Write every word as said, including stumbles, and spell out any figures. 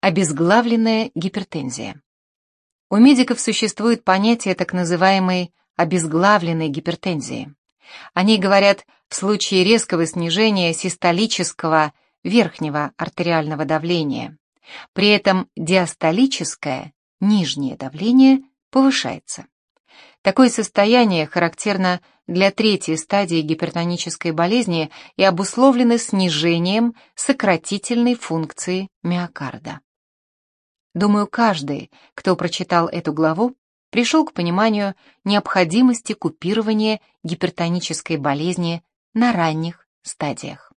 Обезглавленная гипертензия. У медиков существует понятие так называемой обезглавленной гипертензии. О ней говорят в случае резкого снижения систолического верхнего артериального давления. При этом диастолическое нижнее давление повышается. Такое состояние характерно для третьей стадии гипертонической болезни и обусловлено снижением сократительной функции миокарда. Думаю, каждый, кто прочитал эту главу, пришел к пониманию необходимости купирования гипертонической болезни на ранних стадиях.